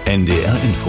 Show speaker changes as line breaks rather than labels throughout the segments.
NDR Info.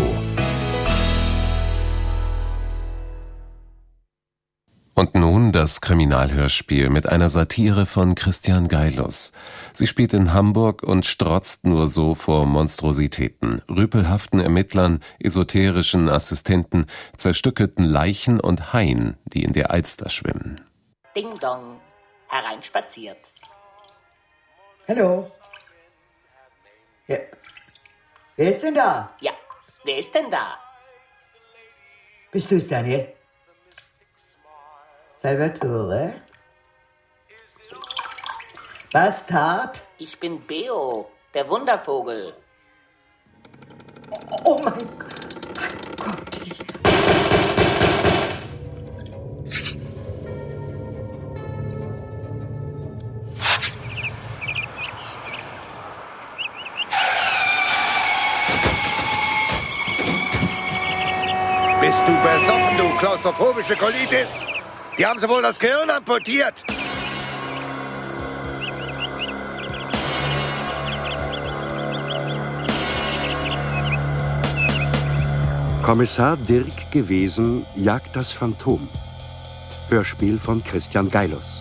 Und nun das Kriminalhörspiel mit einer Satire von Christian Geilus. Sie spielt in Hamburg und strotzt nur so vor Monstrositäten, rüpelhaften Ermittlern, esoterischen Assistenten, zerstückelten Leichen und Haien, die in der Alster schwimmen.
Ding Dong, hereinspaziert.
Hallo. Ja. Wer ist denn da?
Ja, wer ist denn da?
Bist du's, Daniel? Salvatore? Bastard?
Ich bin Beo, der Wundervogel.
Oh mein Gott.
Bist du besoffen, du klaustrophobische Colitis? Die haben sie wohl das Gehirn amputiert.
Kommissar Dirk Gewesen jagt das Phantom. Hörspiel von Christian Geilus.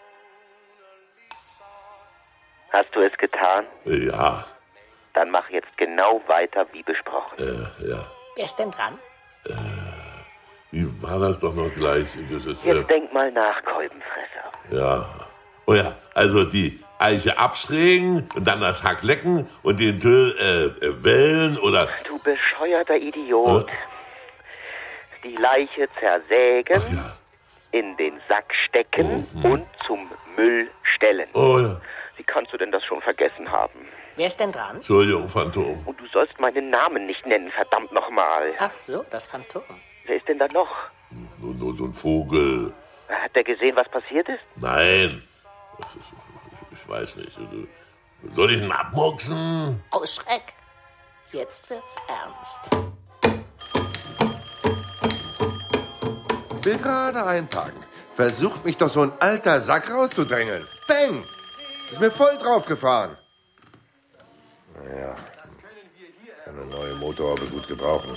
Hast du es getan?
Ja.
Dann mach jetzt genau weiter wie besprochen.
Ja.
Wer ist denn dran?
Wie war das doch noch gleich? Das ist,
Jetzt denk mal nach, Kolbenfresser.
ja. Oh ja, also die Eiche abschrägen und dann das Hack lecken und den Tüll wellen oder...
Du bescheuerter Idiot. Die Leiche zersägen,
Ach ja.
in den Sack stecken und zum Müll stellen.
Oh ja.
Wie kannst du denn das schon vergessen haben?
Wer ist denn dran?
Entschuldigung, Phantom.
Und du sollst meinen Namen nicht nennen, verdammt nochmal.
Ach so, das Phantom.
Wer ist denn da noch?
Nur so ein Vogel.
Hat der gesehen, was passiert ist?
Nein. Ich weiß nicht. Soll ich ihn abmuchsen?
Oh, Schreck. Jetzt wird's ernst.
Will gerade einpacken. Versucht mich doch so ein alter Sack rauszudrängeln. Bang! Ist mir voll draufgefahren. Naja, kann eine neue Motorhaube gut gebrauchen.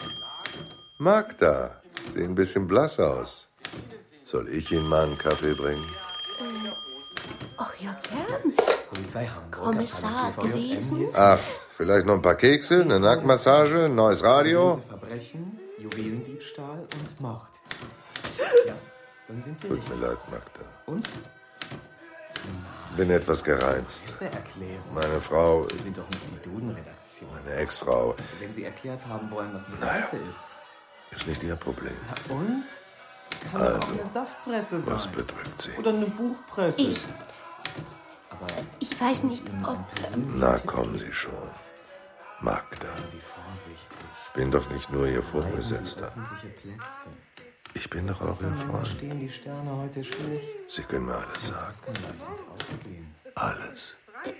Magda, sieht ein bisschen blass aus. Soll ich Ihnen mal einen Kaffee bringen?
Ach ja, gern.
Polizei Hamburg.
Kommissar Gewesen?
Ach, vielleicht noch ein paar Kekse, eine Nacktmassage, ein neues Radio?
Verbrechen, Juwelendiebstahl und Mord. Ja, dann sind Sie
Tut mir leid, Magda.
Und?
Bin etwas gereizt.
Erklärung.
Meine Frau,
Sie sind doch nicht die Duden-Redaktion.
meine Ex-Frau,
Wenn Sie erklärt haben wollen, was eine Presse ist.
ist nicht Ihr Problem.
Na und? Kann ja auch eine Saftpresse sein.
Was bedrückt Sie?
Oder eine Buchpresse. Aber
Ich weiß nicht, ob...
Na, kommen Sie schon. Magda,
seien Sie vorsichtig.
ich bin doch nicht nur Ihr
Meiden Sie
Vorgesetzter.
öffentliche Plätze.
Ich bin doch auch Ihr
Warum
Freund.
stehen die Sterne heute schlecht?
Sie können mir alles sagen.
Das kann leicht ins Auge gehen.
Alles.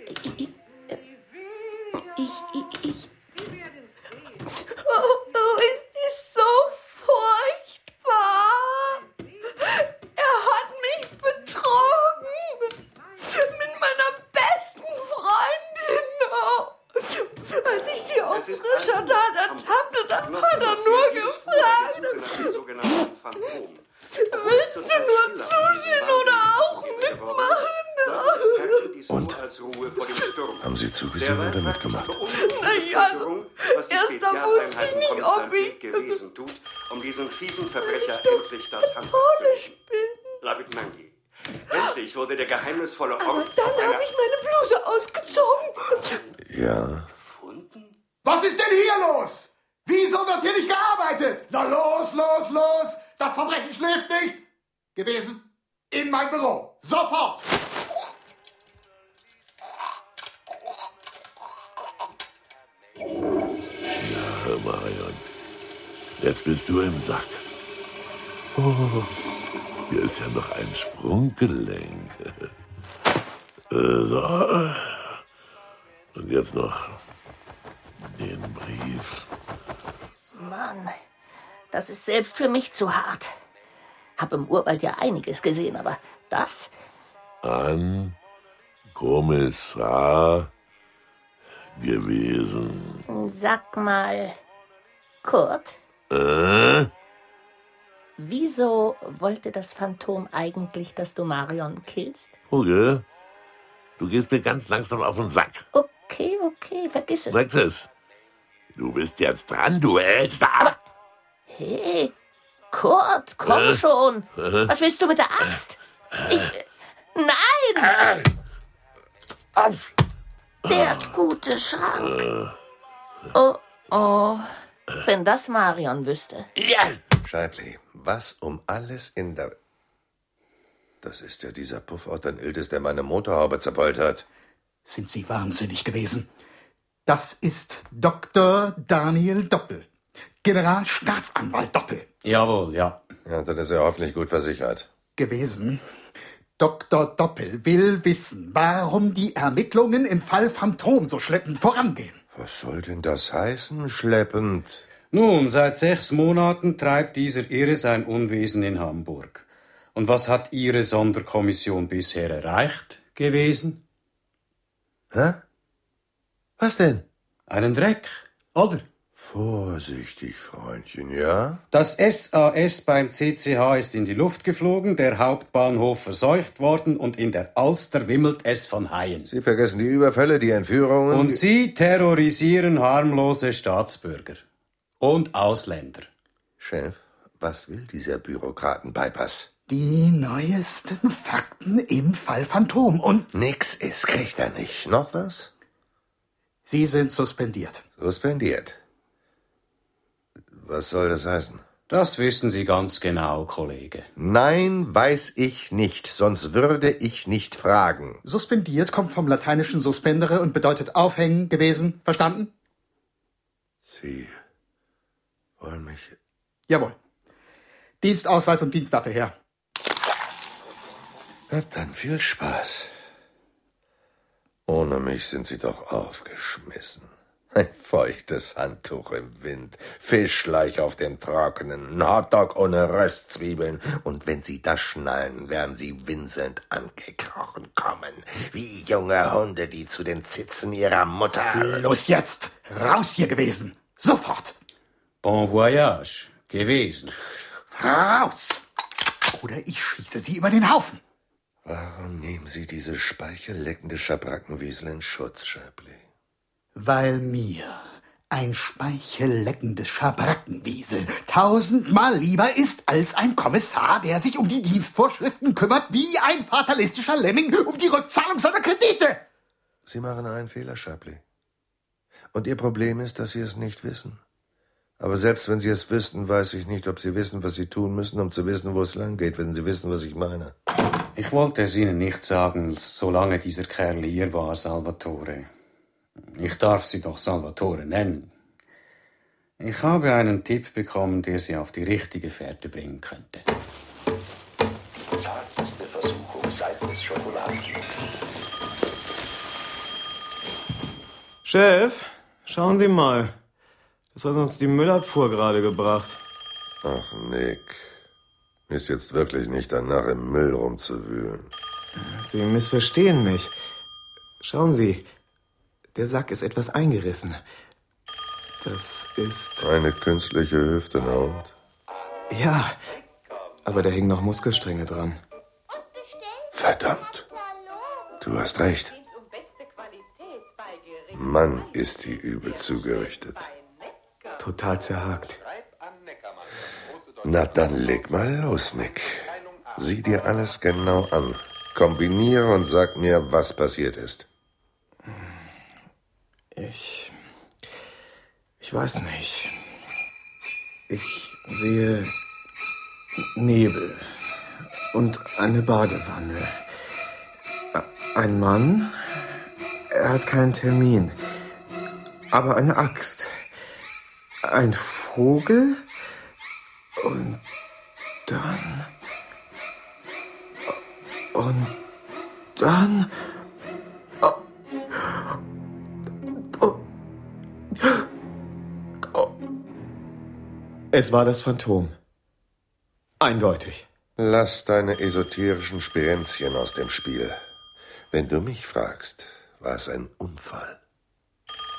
Ich... Oh, es ist so furchtbar. Er hat mich betrogen. Mit meiner besten Freundin. Oh. Als ich sie auf frischer Tat ertappte, da hat er nur gefragt. Willst du nur zusehen oder auch mitmachen?
Und? Haben Sie zugesehen oder mitgemacht?
Naja, erst da wusste ich nicht, ob ich
gewesen tut, um diesen fiesen Verbrecher endlich das Handwerk zu legen. Labitnangi. Endlich wurde der geheimnisvolle Ort...
Aber dann habe ich meine Bluse ausgezogen.
Ja.
Was ist denn hier los? Wieso wird hier nicht gearbeitet? Na los, los, los! Das Verbrechen schläft nicht! Gewesen in mein Büro. Sofort!
Ja, Marion. Jetzt bist du im Sack. Oh, hier ist ja noch ein Sprunggelenk. So. Und jetzt noch den Brief.
Mann, das ist selbst für mich zu hart. Hab im Urwald ja einiges gesehen, aber das...
An Kommissar gewesen.
Sag mal, Kurt, wieso wollte das Phantom eigentlich, dass du Marion killst?
Vogel, du gehst mir ganz langsam auf den Sack.
Okay, vergiss es.
Sag's es. Du bist jetzt dran, du hältst ab.
Hey, Kurt, komm schon. Was willst du mit der Axt? Nein! Der gute Schrank. Oh. Wenn das Marion wüsste.
Ja! Scheibli, was um alles in der... Das ist ja dieser Puffort in Iltis, der meine Motorhaube zerpoltert.
Sind Sie wahnsinnig gewesen? Das ist Dr. Daniel Doppel. Generalstaatsanwalt Doppel.
Jawohl, ja.
Ja, dann ist er hoffentlich gut versichert.
Gewesen. Dr. Doppel will wissen, warum die Ermittlungen im Fall Phantom so schleppend vorangehen.
Was soll denn das heißen, schleppend?
Nun, seit 6 Monaten treibt dieser Irre sein Unwesen in Hamburg. Und was hat Ihre Sonderkommission bisher erreicht gewesen?
Hä? Was denn?
Einen Dreck, oder?
Vorsichtig, Freundchen, ja?
Das SAS beim CCH ist in die Luft geflogen, der Hauptbahnhof verseucht worden und in der Alster wimmelt es von Haien.
Sie vergessen die Überfälle, die Entführungen...
Und Sie terrorisieren harmlose Staatsbürger und Ausländer.
Chef, was will dieser Bürokraten-Bypass?
Die neuesten Fakten im Fall Phantom und...
Nix ist, kriegt er nicht. Noch was?
Sie sind suspendiert.
Suspendiert? Was soll das heißen?
Das wissen Sie ganz genau, Kollege.
Nein, weiß ich nicht, sonst würde ich nicht fragen.
Suspendiert kommt vom lateinischen suspendere und bedeutet aufhängen gewesen. Verstanden?
Sie wollen mich...
Jawohl. Dienstausweis und Dienstwaffe her.
Na dann viel Spaß. Ohne mich sind Sie doch aufgeschmissen. Ein feuchtes Handtuch im Wind, Fischleich auf dem Trockenen, ein Hotdog ohne Röstzwiebeln. Und wenn Sie das schnallen, werden Sie winselnd angekrochen kommen, wie junge Hunde, die zu den Zitzen ihrer Mutter...
Los jetzt! Raus hier gewesen! Sofort!
Bon voyage gewesen.
Raus! Oder ich schieße Sie über den Haufen.
Warum nehmen Sie diese speichelleckende Schabrackenwiesel in Schutz, Scheibli?
Weil mir ein speichelleckendes Schabrackenwiesel 1000-mal lieber ist als ein Kommissar, der sich um die Dienstvorschriften kümmert, wie ein fatalistischer Lemming um die Rückzahlung seiner Kredite.
Sie machen einen Fehler, Scheibli. Und Ihr Problem ist, dass Sie es nicht wissen. Aber selbst wenn Sie es wüssten, weiß ich nicht, ob Sie wissen, was Sie tun müssen, um zu wissen, wo es lang geht, wenn Sie wissen, was ich meine.
Ich wollte es Ihnen nicht sagen, solange dieser Kerl hier war, Salvatore. Ich darf Sie doch Salvatore nennen. Ich habe einen Tipp bekommen, der Sie auf die richtige Fährte bringen könnte.
Zarteste Versuchung seit des Schokoladen.
Chef, schauen Sie mal. Das hat uns die Müllabfuhr gerade gebracht.
Ach, Nick. Ist jetzt wirklich nicht danach, im Müll rumzuwühlen.
Sie missverstehen mich. Schauen Sie, der Sack ist etwas eingerissen. Das ist...
Eine künstliche Hüfte, na und?
Ja, aber da hängen noch Muskelstränge dran.
Verdammt. Du hast recht. Mann, ist die übel zugerichtet.
Total zerhakt.
Na dann leg mal los, Nick. Sieh dir alles genau an. Kombiniere und sag mir, was passiert ist.
Ich weiß nicht. Ich sehe Nebel und eine Badewanne. Ein Mann, er hat keinen Termin, aber eine Axt. Ein Vogel und dann... Es war das Phantom. Eindeutig.
Lass deine esoterischen Sperenzchen aus dem Spiel. Wenn du mich fragst, war es ein Unfall.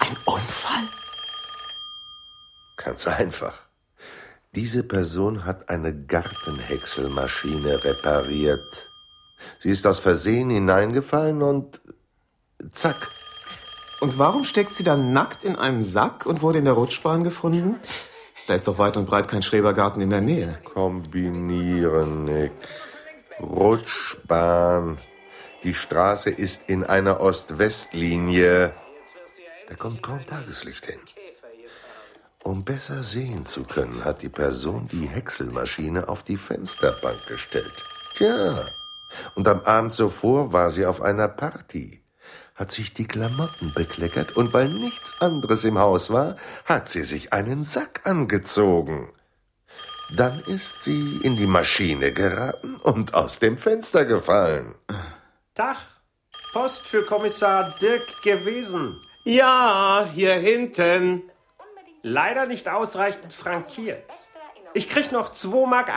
Ganz einfach. Diese Person hat eine Gartenhäckselmaschine repariert. Sie ist aus Versehen hineingefallen und zack.
Und warum steckt sie dann nackt in einem Sack und wurde in der Rutschbahn gefunden? Da ist doch weit und breit kein Schrebergarten in der Nähe.
Kombinieren, Nick. Rutschbahn. Die Straße ist in einer Ost-West-Linie. Da kommt kaum Tageslicht hin. Um besser sehen zu können, hat die Person die Häckselmaschine auf die Fensterbank gestellt. Tja, und am Abend zuvor war sie auf einer Party, hat sich die Klamotten bekleckert und weil nichts anderes im Haus war, hat sie sich einen Sack angezogen. Dann ist sie in die Maschine geraten und aus dem Fenster gefallen.
Tag, Post für Kommissar Dirk gewesen.
Ja, hier hinten.
Leider nicht ausreichend frankiert. Ich krieg noch 2,80 Mark.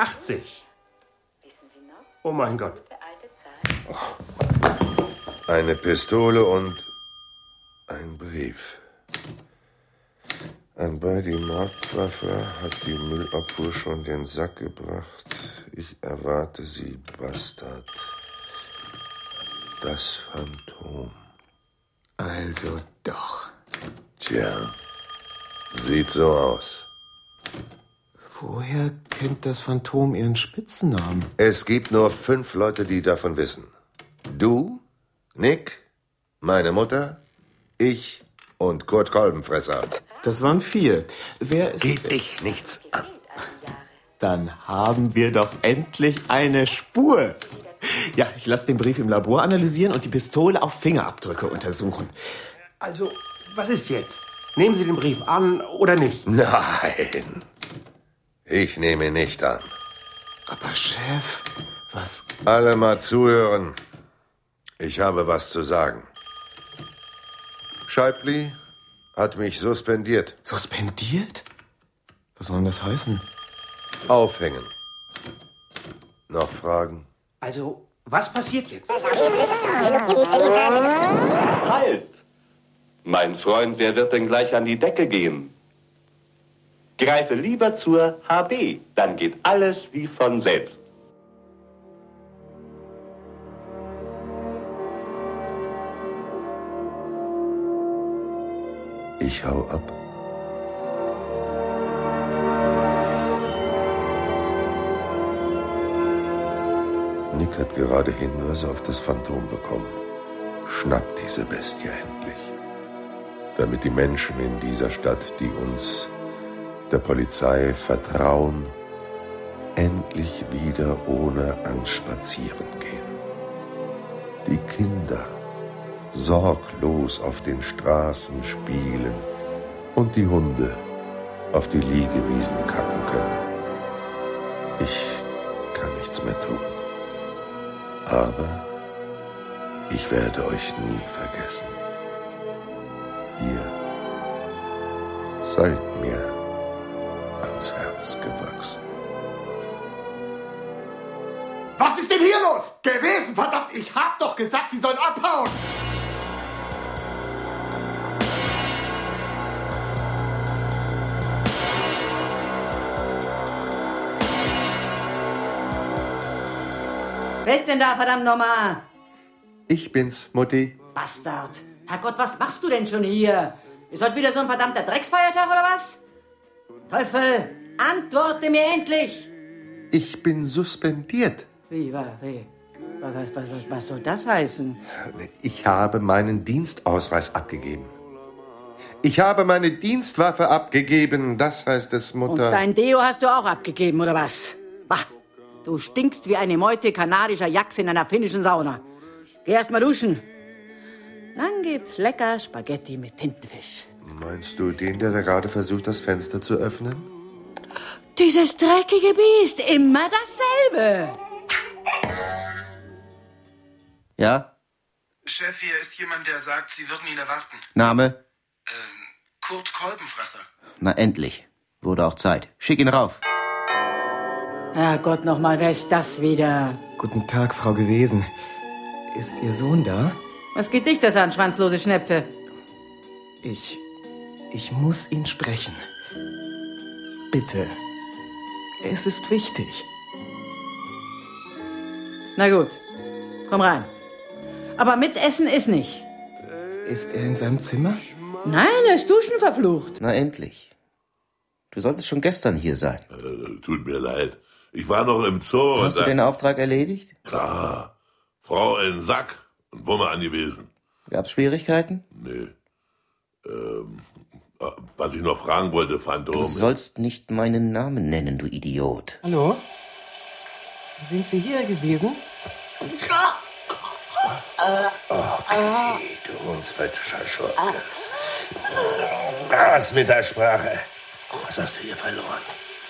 Oh mein Gott.
Eine Pistole und ein Brief. An Buddy Mordwaffe hat die Müllabfuhr schon den Sack gebracht. Ich erwarte sie, Bastard. Das Phantom.
Also doch.
Tja, sieht so aus.
Woher kennt das Phantom Ihren Spitzennamen?
Es gibt nur 5 Leute, die davon wissen. Du, Nick, meine Mutter, ich und Kurt Kolbenfresser.
Das waren 4. Wer ist...
Geht dich nichts an.
Dann haben wir doch endlich eine Spur. Ja, ich lasse den Brief im Labor analysieren und die Pistole auf Fingerabdrücke untersuchen.
Also, was ist jetzt? Nehmen Sie den Brief an oder nicht?
Nein, ich nehme ihn nicht an.
Aber Chef, was...
Alle mal zuhören. Ich habe was zu sagen. Scheibli hat mich suspendiert.
Suspendiert? Was soll denn das heißen?
Aufhängen. Noch Fragen?
Also, was passiert jetzt?
Halt! Mein Freund, wer wird denn gleich an die Decke gehen? Greife lieber zur HB, dann geht alles wie von selbst.
Ich hau ab. Nick hat gerade Hinweise auf das Phantom bekommen. Schnappt diese Bestie endlich. Damit die Menschen in dieser Stadt, die uns, der Polizei, vertrauen, endlich wieder ohne Angst spazieren gehen. Die Kinder sorglos auf den Straßen spielen und die Hunde auf die Liegewiesen kacken können. Ich kann nichts mehr tun. Aber ich werde euch nie vergessen. Ihr seid mir ans Herz gewachsen.
Was ist denn hier los? Gewesen, verdammt! Ich hab doch gesagt, Sie sollen abhauen!
Wer ist denn da, verdammt nochmal?
Ich bin's, Mutti.
Bastard. Herrgott, was machst du denn schon hier? Ist heute wieder so ein verdammter Drecksfeiertag, oder was? Teufel, antworte mir endlich!
Ich bin suspendiert.
Wie? Was soll das heißen?
Ich habe meinen Dienstausweis abgegeben. Ich habe meine Dienstwaffe abgegeben, das heißt es, Mutter.
Und dein Deo hast du auch abgegeben, oder was? Bah, du stinkst wie eine Meute kanadischer Yaks in einer finnischen Sauna. Geh erst mal duschen. Dann gibt's lecker Spaghetti mit Tintenfisch.
Meinst du den, der da gerade versucht, das Fenster zu öffnen?
Dieses dreckige Biest, immer dasselbe.
Ja?
Chef, hier ist jemand, der sagt, Sie würden ihn erwarten.
Name?
Kurt Kolbenfresser.
Na endlich. Wurde auch Zeit. Schick ihn rauf.
Herrgott, nochmal, wer ist das wieder?
Guten Tag, Frau Gewesen. Ist Ihr Sohn da?
Was geht dich das an, schwanzlose Schnepfe?
Ich muss ihn sprechen. bitte. Es ist wichtig.
Na gut, komm rein. Aber mitessen ist nicht.
Ist er in seinem Zimmer?
Nein, er ist duschenverflucht.
Na endlich. Du solltest schon gestern hier sein.
Tut mir leid. Ich war noch im Zoo.
Hast du den Auftrag erledigt?
Klar. Frau in Sack und Wumme angewiesen.
Gab's Schwierigkeiten?
Nee. Was ich noch fragen wollte, Phantom.
Du sollst nicht meinen Namen nennen, du Idiot.
Hallo? Sind Sie hier gewesen?
Okay, du unfalscher Schurke. Was mit der Sprache? Was hast du hier verloren?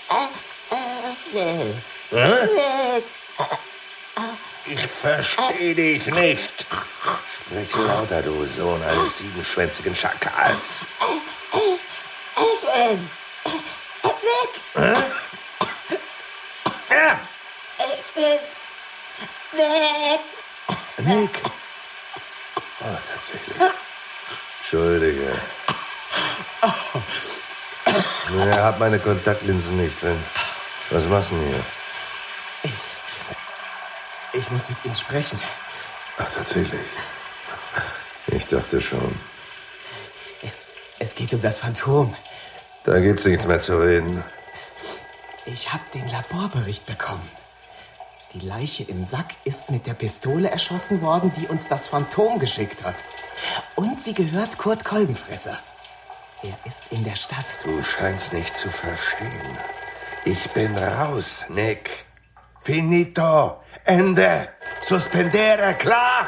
Ich verstehe dich nicht. Sprich lauter, du Sohn eines siebenschwänzigen Schakals. Nick. Oh, tatsächlich. Entschuldige. Er hat meine Kontaktlinsen nicht drin. Was machst du denn hier?
Ich muss mit Ihnen sprechen.
Ach, tatsächlich. Ich dachte schon.
Es geht um das Phantom.
Da gibt's nichts mehr zu reden.
Ich habe den Laborbericht bekommen. Die Leiche im Sack ist mit der Pistole erschossen worden, die uns das Phantom geschickt hat. Und sie gehört Kurt Kolbenfresser. Er ist in der Stadt.
Du scheinst nicht zu verstehen. Ich bin raus, Nick. Finito. Ende. Suspendere, klar?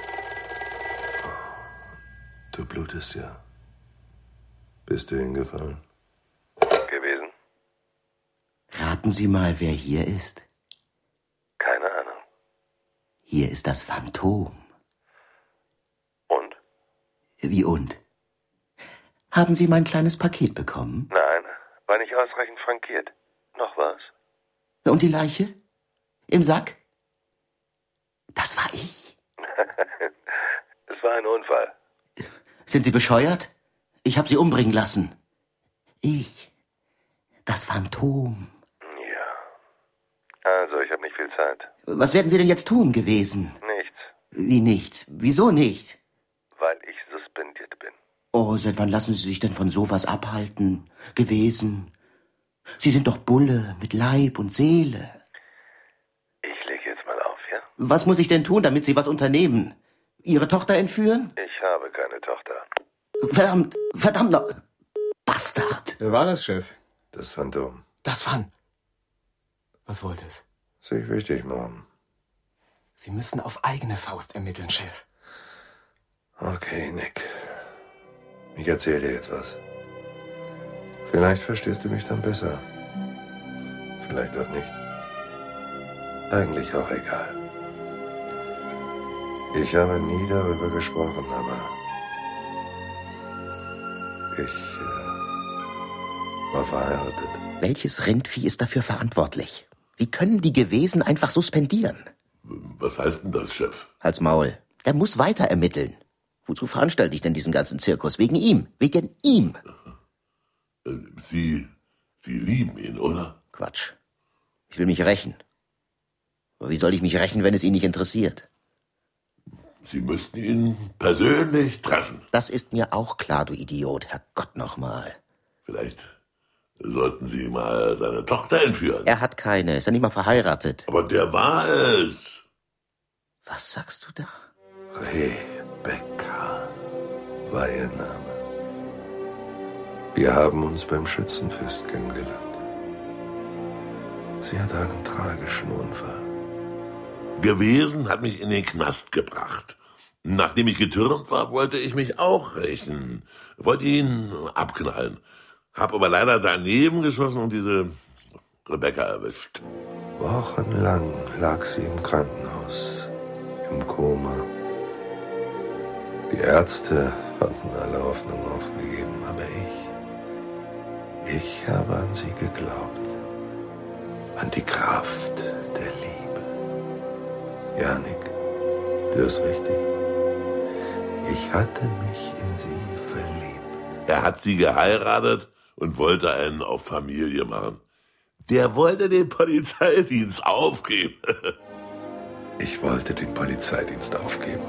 Du blutest ja. Bist du hingefallen?
Gewesen?
Raten Sie mal, wer hier ist.
Keine Ahnung.
Hier ist das Phantom.
Und?
Wie und? Haben Sie mein kleines Paket bekommen?
Nein, war nicht ausreichend frankiert. Noch was?
Und die Leiche? Im Sack? Das war ich.
Es war ein Unfall.
Sind Sie bescheuert? Ich habe Sie umbringen lassen. Ich. Das Phantom.
Ja. Also, ich habe nicht viel Zeit.
Was werden Sie denn jetzt tun gewesen?
Nichts,
Wie nichts? Wieso nicht?
weil ich suspendiert bin.
Oh, seit wann lassen Sie sich denn von sowas abhalten? Gewesen? Sie sind doch Bulle mit Leib und Seele.
Ich lege jetzt mal auf, ja?
Was muss ich denn tun, damit Sie was unternehmen? Ihre Tochter entführen?
Ich habe keine Tochter.
Verdammt, verdammt noch. Bastard.
Wer war das, Chef?
Das Phantom.
Das Phantom. Was wollte es?
Sich wichtig machen.
Sie müssen auf eigene Faust ermitteln, Chef.
Okay, Nick. Ich erzähl dir jetzt was. Vielleicht verstehst du mich dann besser. Vielleicht auch nicht. Eigentlich auch egal. Ich habe nie darüber gesprochen, aber ich war verheiratet.
Welches Rindvieh ist dafür verantwortlich? Wie können die Gewesen einfach suspendieren?
Was heißt denn das, Chef?
Halt's Maul. Der muss weiter ermitteln. Wozu veranstalte ich denn diesen ganzen Zirkus? Wegen ihm. Wegen ihm.
Sie lieben ihn, oder?
Quatsch. Ich will mich rächen. Aber wie soll ich mich rächen, wenn es ihn nicht interessiert?
Sie müssten ihn persönlich treffen.
Das ist mir auch klar, du Idiot. Herrgott nochmal.
Vielleicht sollten Sie mal seine Tochter entführen.
Er hat keine. Ist ja nicht mal verheiratet.
Aber der war es.
Was sagst du da?
Rebecca war ihr Name. Wir haben uns beim Schützenfest kennengelernt. Sie hatte einen tragischen Unfall.
Gewesen hat mich in den Knast gebracht. Nachdem ich getürmt war, wollte ich mich auch rächen. Wollte ihn abknallen. Hab aber leider daneben geschossen und diese Rebecca erwischt.
Wochenlang lag sie im Krankenhaus, im Koma. Die Ärzte hatten alle Hoffnung aufgegeben, aber ich habe an sie geglaubt. An die Kraft der Liebe. Ja, Nick, du hast richtig. Ich hatte mich in sie verliebt.
Er hat sie geheiratet und wollte einen auf Familie machen. Der wollte den Polizeidienst aufgeben.
Ich wollte den Polizeidienst aufgeben.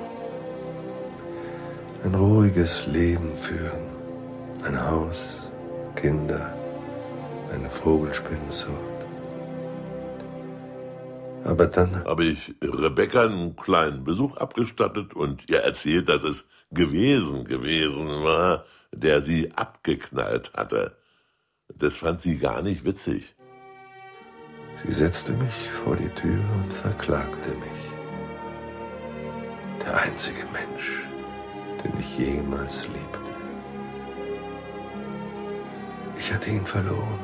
Ein ruhiges Leben führen. Ein Haus, Kinder, eine Vogelspinnenzucht. Aber dann
habe ich Rebecca einen kleinen Besuch abgestattet und ihr erzählt, dass es gewesen war, der sie abgeknallt hatte. Das fand sie gar nicht witzig.
Sie setzte mich vor die Tür und verklagte mich. Der einzige Mensch, den ich jemals liebte. Ich hatte ihn verloren.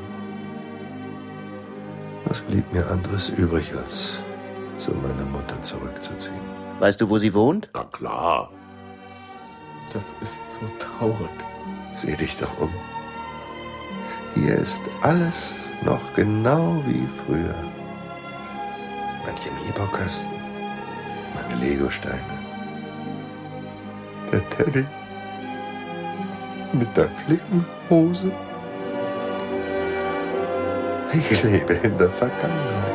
Was blieb mir anderes übrig, als zu meiner Mutter zurückzuziehen?
Weißt du, wo sie wohnt?
Na klar.
Das ist so traurig.
Sieh dich doch um. Hier ist alles noch genau wie früher. Mein Chemiebaukasten, meine Legosteine, der Teddy mit der Flickenhose. Ich lebe in der Vergangenheit.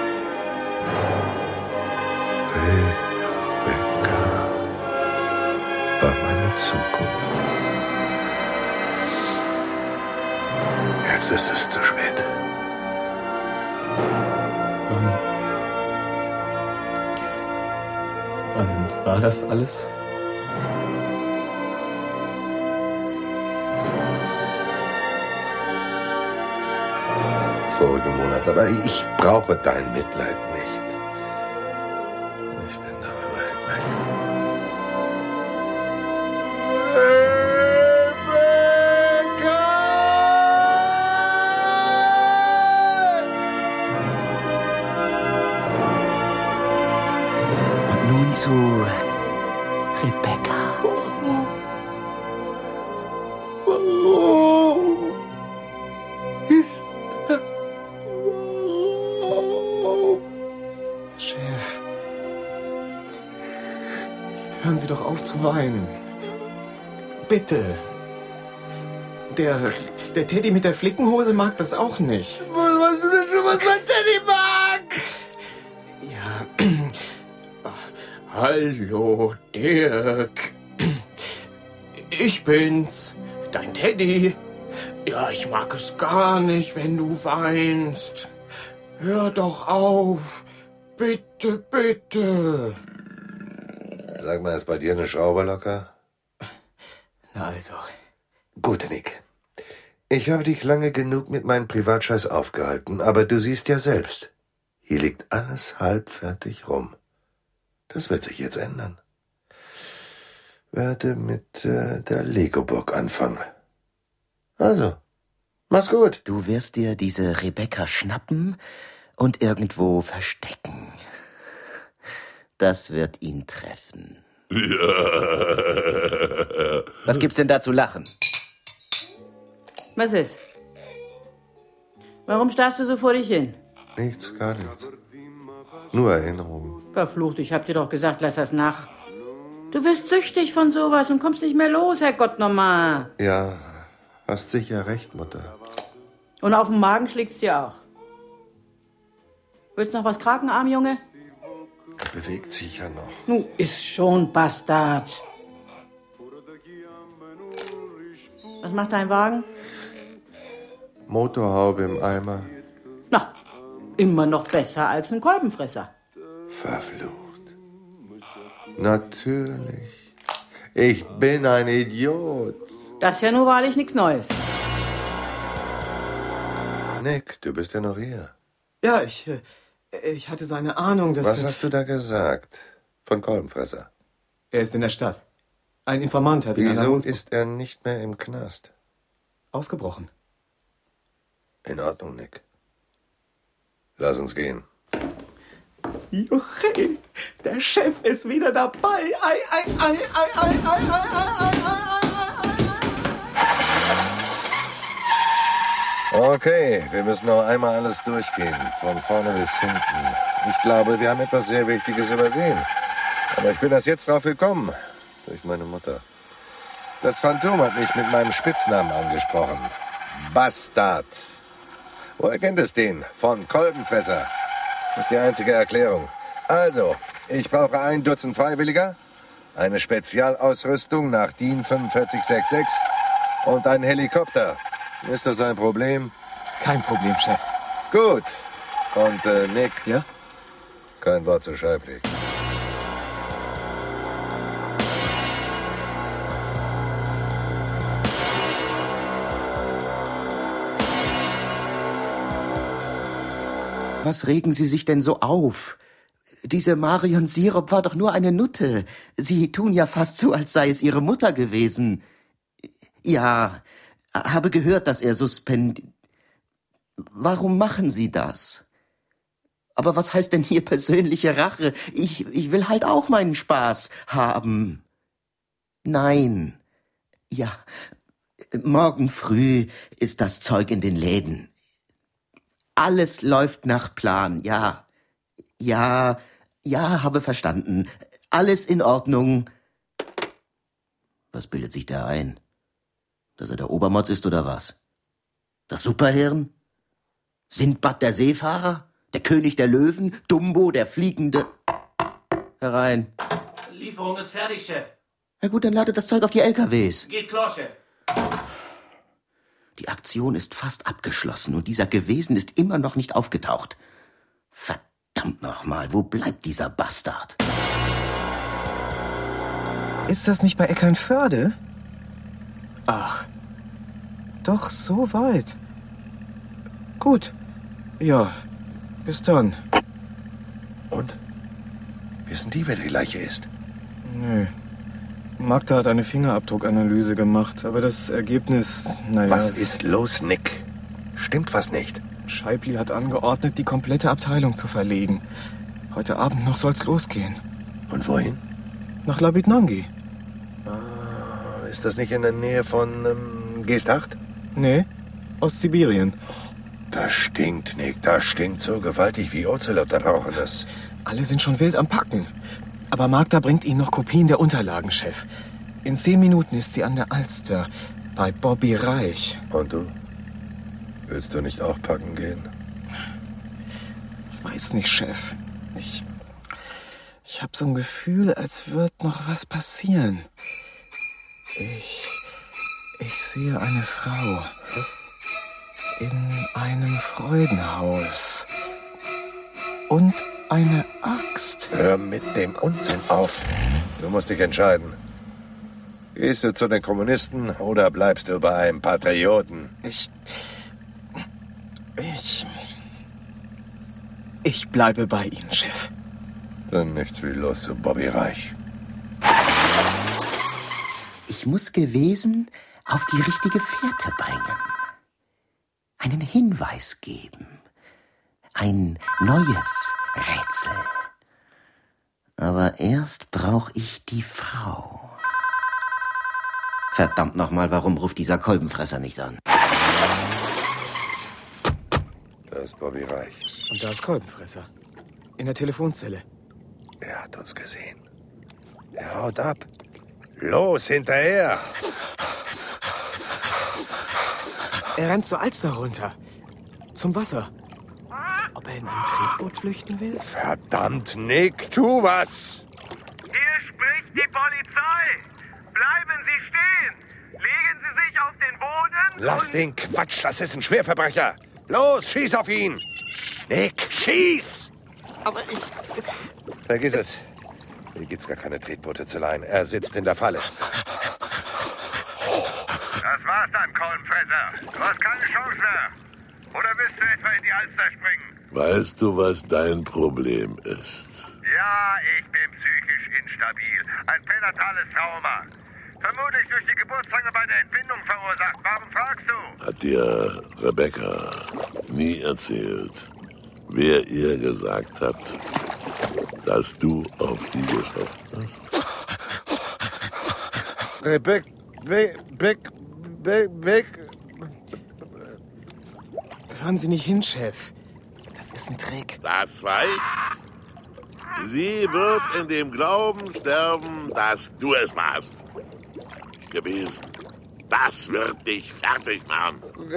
Rebecca war meine Zukunft. Jetzt ist es zu spät.
Wann war das alles?
Vorigen Monat, aber ich brauche dein Mitleid nicht. Ich bin darüber hinweg.
Und nun zu Rebecca.
Chef, hören Sie doch auf zu weinen. Bitte. Der Teddy mit der Flickenhose mag das auch nicht.
Was weißt du denn schon, was mein Teddy mag?
Ja. Hallo, Dirk. Ich bin's, dein Teddy. Ja, ich mag es gar nicht, wenn du weinst. Hör doch auf. Bitte, bitte.
Sag mal, ist bei dir eine Schraube locker?
Na also.
Gut, Nick. Ich habe dich lange genug mit meinem Privatscheiß aufgehalten, aber du siehst ja selbst. Hier liegt alles halbfertig rum. Das wird sich jetzt ändern. Werde mit der Lego-Burg anfangen. Also, mach's gut.
Du wirst dir diese Rebecca schnappen und irgendwo verstecken. Das wird ihn treffen.
Ja.
Was gibt's denn da zu lachen?
Was ist? Warum starrst du so vor dich hin?
Nichts, gar nichts. Nur Erinnerungen.
Verflucht, ich hab dir doch gesagt, lass das nach. Du wirst süchtig von sowas und kommst nicht mehr los, Herrgott nochmal.
Ja, hast sicher recht, Mutter.
Und auf dem Magen schlägt's dir auch. Willst noch was kraken, Armjunge?
Bewegt sich ja noch.
Nu, ist schon Bastard. Was macht dein Wagen?
Motorhaube im Eimer.
Na, immer noch besser als ein Kolbenfresser.
Verflucht. Natürlich. Ich bin ein Idiot.
Das ist ja nur wahrlich nichts Neues.
Nick, du bist ja noch hier.
Ja, ich hatte so eine Ahnung, dass...
Was hast du da gesagt? Von Kolbenfresser?
Er ist in der Stadt. Ein Informant hat ihn...
Wieso ist er nicht mehr im Knast?
Ausgebrochen.
In Ordnung, Nick. Lass uns gehen.
Juchel, der Chef ist wieder dabei. Ei, ei, ei, ei, ei, ei, ei, ei,
Okay, wir müssen noch einmal alles durchgehen, von vorne bis hinten. Ich glaube, wir haben etwas sehr Wichtiges übersehen. Aber ich bin erst jetzt drauf gekommen, durch meine Mutter. Das Phantom hat mich mit meinem Spitznamen angesprochen. Bastard. Woher kennt es den? Von Kolbenfresser. Das ist die einzige Erklärung. Also, ich brauche 1 Dutzend Freiwilliger, eine Spezialausrüstung nach DIN 4566 und einen Helikopter. Ist das ein Problem?
Kein Problem, Chef.
Gut. Und Nick?
Ja?
Kein Wort zu Scheibli.
Was regen Sie sich denn so auf? Diese Marion Sirup war doch nur eine Nutte. Sie tun ja fast so, als sei es Ihre Mutter gewesen. Ja, habe gehört, dass er Warum machen Sie das? Aber was heißt denn hier persönliche Rache? Ich will halt auch meinen Spaß haben. Nein. Ja, morgen früh ist das Zeug in den Läden. Alles läuft nach Plan, ja. Ja, habe verstanden. Alles in Ordnung. Was bildet sich der ein? Dass er der Obermotz ist oder was? Das Superhirn? Sindbad der Seefahrer? Der König der Löwen? Dumbo der Fliegende? Herein.
Lieferung ist fertig, Chef.
Na gut, dann ladet das Zeug auf die LKWs.
Geht klar, Chef.
Die Aktion ist fast abgeschlossen und dieser Gewesen ist immer noch nicht aufgetaucht. Verdammt nochmal, wo bleibt dieser Bastard?
Ist das nicht bei Eckernförde? Ach, doch so weit. Gut. Ja, bis dann.
Und? Wissen die, wer die Leiche ist?
Nö. Magda hat eine Fingerabdruckanalyse gemacht, aber das Ergebnis, naja...
Was ist los, Nick? Stimmt was nicht?
Scheibli hat angeordnet, die komplette Abteilung zu verlegen. Heute Abend noch soll's losgehen.
Und wohin?
Nach Labitnangi.
Ist das nicht in der Nähe von Geesthacht?
Nee, Ostsibirien.
Das stinkt, Nick. Das stinkt so gewaltig wie Ocelot Erbrochenes.
Alle sind schon wild am Packen. Aber Magda bringt Ihnen noch Kopien der Unterlagen, Chef. In 10 Minuten ist sie an der Alster, bei Bobby Reich.
Und du? Willst du nicht auch packen gehen?
Ich weiß nicht, Chef. Ich habe so ein Gefühl, als wird noch was passieren. Ich sehe eine Frau in einem Freudenhaus und eine Axt.
Hör mit dem Unsinn auf. Du musst dich entscheiden. Gehst du zu den Kommunisten oder bleibst du bei einem Patrioten?
Ich bleibe bei Ihnen, Chef.
Dann nichts wie los zu Bobby Reich.
Ich muss Gewesen auf die richtige Fährte bringen. Einen Hinweis geben. Ein neues Rätsel. Aber erst brauche ich die Frau. Verdammt nochmal, warum ruft dieser Kolbenfresser nicht an?
Da ist Bobby Reich.
Und da ist Kolbenfresser. In der Telefonzelle.
Er hat uns gesehen. Er haut ab. Los, hinterher!
Er rennt zur Alster runter. Zum Wasser. Ob er in ein Tretboot flüchten will?
Verdammt, Nick, tu was!
Hier spricht die Polizei. Bleiben Sie stehen. Legen Sie sich auf den Boden.
Lass den Quatsch, das ist ein Schwerverbrecher. Los, schieß auf ihn! Nick, schieß!
Aber ich...
Vergiss es. Hier gibt's gar keine Tretboote zu leihen. Er sitzt in der Falle.
Das war's dann, Kolbenfresser. Du hast keine Chance mehr. Oder willst du etwa in die Alster springen?
Weißt du, was dein Problem ist?
Ja, ich bin psychisch instabil. Ein pränatales Trauma. Vermutlich durch die Geburtstange bei der Entbindung verursacht. Warum fragst du?
Hat dir Rebecca nie erzählt, wer ihr gesagt hat, dass du auf sie geschossen hast?
Rebecca.
Hören Sie nicht hin, Chef. Das ist ein Trick.
Das weiß ich. Sie wird in dem Glauben sterben, dass du es warst. Gewesen. Das wird dich fertig machen.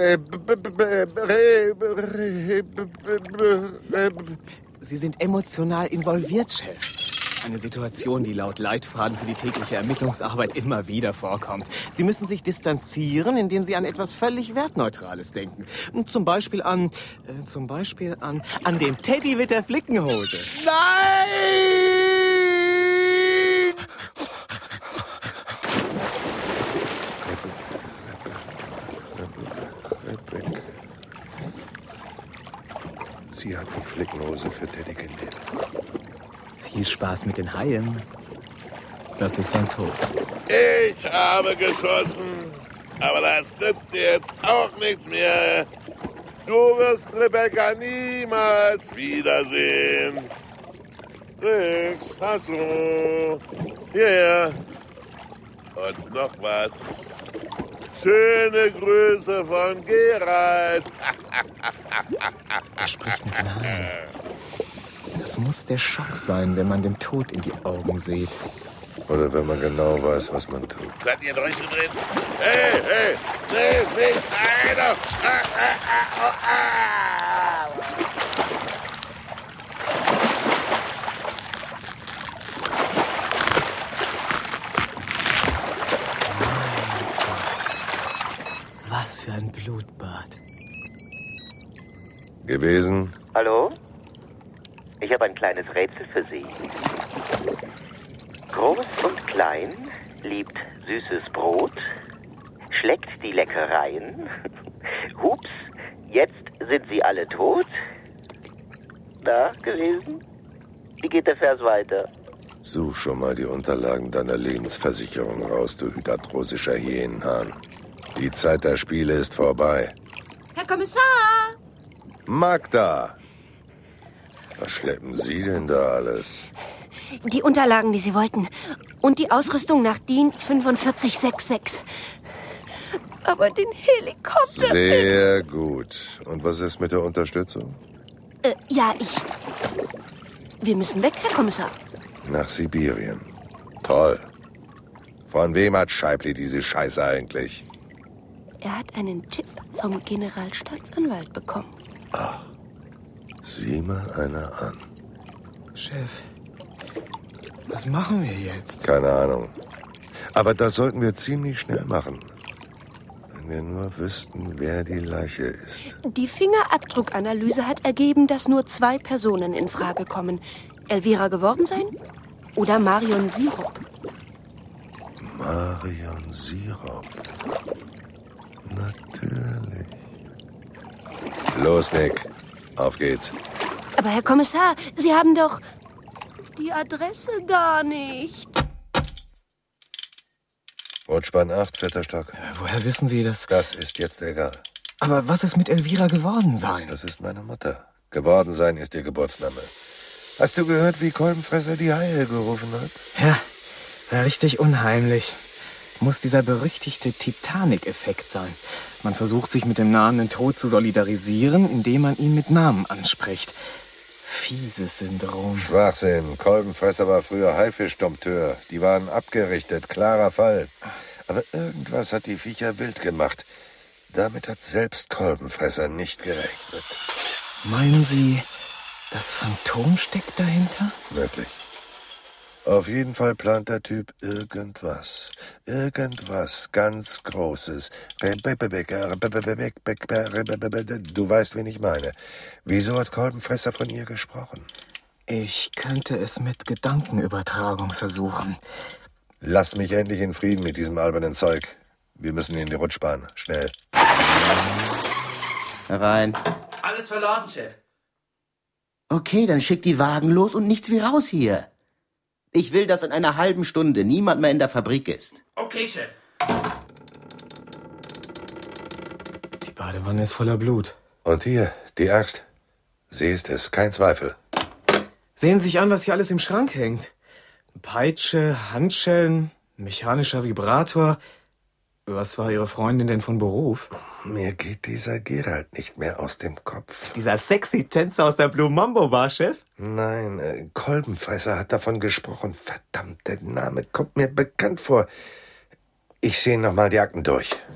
Sie sind emotional involviert, Chef. Eine Situation, die laut Leitfaden für die tägliche Ermittlungsarbeit immer wieder vorkommt. Sie müssen sich distanzieren, indem Sie an etwas völlig Wertneutrales denken. Zum Beispiel an den Teddy mit der Flickenhose.
Nein! Sie hat die Flickenhose für Teddy genäht.
Viel Spaß mit den Haien. Das ist sein Tod.
Ich habe geschossen, aber das nützt dir jetzt auch nichts mehr. Du wirst Rebecca niemals wiedersehen. Nix, hast du. Hierher. Und noch was. Schöne Grüße von Gerald.
Er spricht mit den Haien. Das muss der Schock sein, wenn man dem Tod in die Augen sieht.
Oder wenn man genau weiß, was man tut.
Seid ihr durchgedreht? Hey, nee, nicht einer!
Was für ein Blutbad.
Gewesen?
Hallo? Ich habe ein kleines Rätsel für Sie. Groß und klein, liebt süßes Brot, schleckt die Leckereien. Hups, jetzt sind sie alle tot. Na, gewesen? Wie geht der Vers weiter?
Such schon mal die Unterlagen deiner Lebensversicherung raus, du hydatrosischer Hyänenhahn. Die Zeit der Spiele ist vorbei.
Herr Kommissar!
Magda! Was schleppen Sie denn da alles?
Die Unterlagen, die Sie wollten. Und die Ausrüstung nach DIN 4566. Aber den Helikopter...
Sehr gut. Und was ist mit der Unterstützung?
Wir müssen weg, Herr Kommissar.
Nach Sibirien. Toll. Von wem hat Scheibli diese Scheiße eigentlich?
Er hat einen Tipp vom Generalstaatsanwalt bekommen.
Ach, sieh mal einer an.
Chef, was machen wir jetzt?
Keine Ahnung. Aber das sollten wir ziemlich schnell machen. Wenn wir nur wüssten, wer die Leiche ist.
Die Fingerabdruckanalyse hat ergeben, dass nur 2 Personen in Frage kommen. Elvira Gewordensein oder Marion Sirup.
Marion Sirup. Natürlich. Los, Nick. Auf geht's.
Aber Herr Kommissar, Sie haben doch die Adresse gar nicht.
Rutschbahn 8, 4. Stock.
Woher wissen Sie das?
Das ist jetzt egal.
Aber was ist mit Elvira Gewordensein?
Das ist meine Mutter. Gewordensein ist ihr Geburtsname. Hast du gehört, wie Kolbenfresser die Haie gerufen hat?
Ja, war richtig unheimlich. Muss dieser berüchtigte Titanic-Effekt sein. Man versucht, sich mit dem nahenden Tod zu solidarisieren, indem man ihn mit Namen anspricht. Fieses Syndrom.
Schwachsinn. Kolbenfresser war früher Haifischdompteur. Die waren abgerichtet. Klarer Fall. Aber irgendwas hat die Viecher wild gemacht. Damit hat selbst Kolbenfresser nicht gerechnet.
Meinen Sie, das Phantom steckt dahinter?
Möglich. Auf jeden Fall plant der Typ irgendwas. Irgendwas ganz Großes. Du weißt, wen ich meine. Wieso hat Kolbenfresser von ihr gesprochen?
Ich könnte es mit Gedankenübertragung versuchen.
Lass mich endlich in Frieden mit diesem albernen Zeug. Wir müssen in die Rutschbahn. Schnell.
Herein.
Alles verloren, Chef.
Okay, dann schick die Wagen los und nichts wie raus hier. Ich will, dass in einer halben Stunde niemand mehr in der Fabrik ist.
Okay, Chef.
Die Badewanne ist voller Blut.
Und hier, die Axt. Sie ist es, kein Zweifel.
Sehen Sie sich an, was hier alles im Schrank hängt. Peitsche, Handschellen, mechanischer Vibrator. Was war Ihre Freundin denn von Beruf?
Mir geht dieser Gerald nicht mehr aus dem Kopf.
Dieser sexy Tänzer aus der Blue Mambo Bar, Chef?
Nein, Kolbenfresser hat davon gesprochen. Verdammt, der Name kommt mir bekannt vor. Ich sehe noch mal die Akten durch.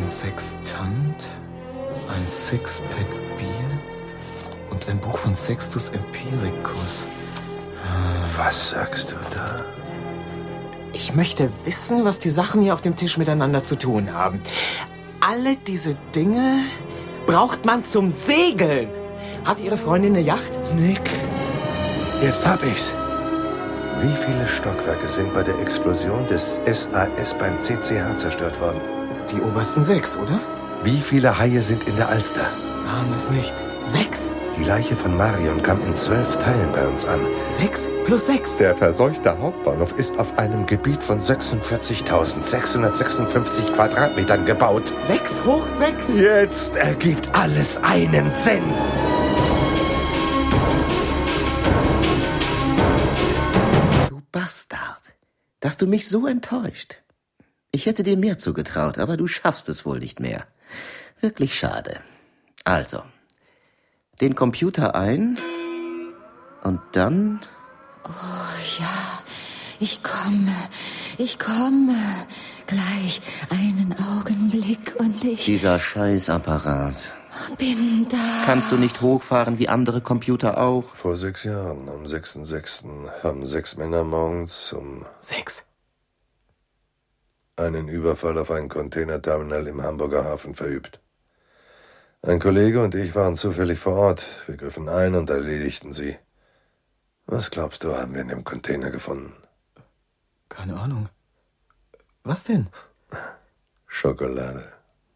Ein Sextant, ein Sixpack Bier und ein Buch von Sextus Empiricus.
Was sagst du da?
Ich möchte wissen, was die Sachen hier auf dem Tisch miteinander zu tun haben. Alle diese Dinge braucht man zum Segeln. Hat Ihre Freundin eine Yacht?
Nick, jetzt hab ich's. Wie viele Stockwerke sind bei der Explosion des SAS beim CCH zerstört worden?
Die obersten 6, oder?
Wie viele Haie sind in der Alster?
Waren es nicht 6?
Die Leiche von Marion kam in 12 Teilen bei uns an.
6 plus 6?
Der verseuchte Hauptbahnhof ist auf einem Gebiet von 46.656 Quadratmetern gebaut.
6 hoch 6?
Jetzt ergibt alles einen Sinn.
Du Bastard, dass du mich so enttäuscht. Ich hätte dir mehr zugetraut, aber du schaffst es wohl nicht mehr. Wirklich schade. Also, den Computer ein und dann...
Oh ja, ich komme gleich einen Augenblick und ich...
Dieser Scheißapparat.
Bin da.
Kannst du nicht hochfahren wie andere Computer auch?
Vor 6 Jahren, am 6.6., haben 6 Männer morgens um
6
einen Überfall auf ein Containerterminal im Hamburger Hafen verübt. Ein Kollege und ich waren zufällig vor Ort. Wir griffen ein und erledigten sie. Was glaubst du, haben wir in dem Container gefunden?
Keine Ahnung. Was denn?
Schokolade.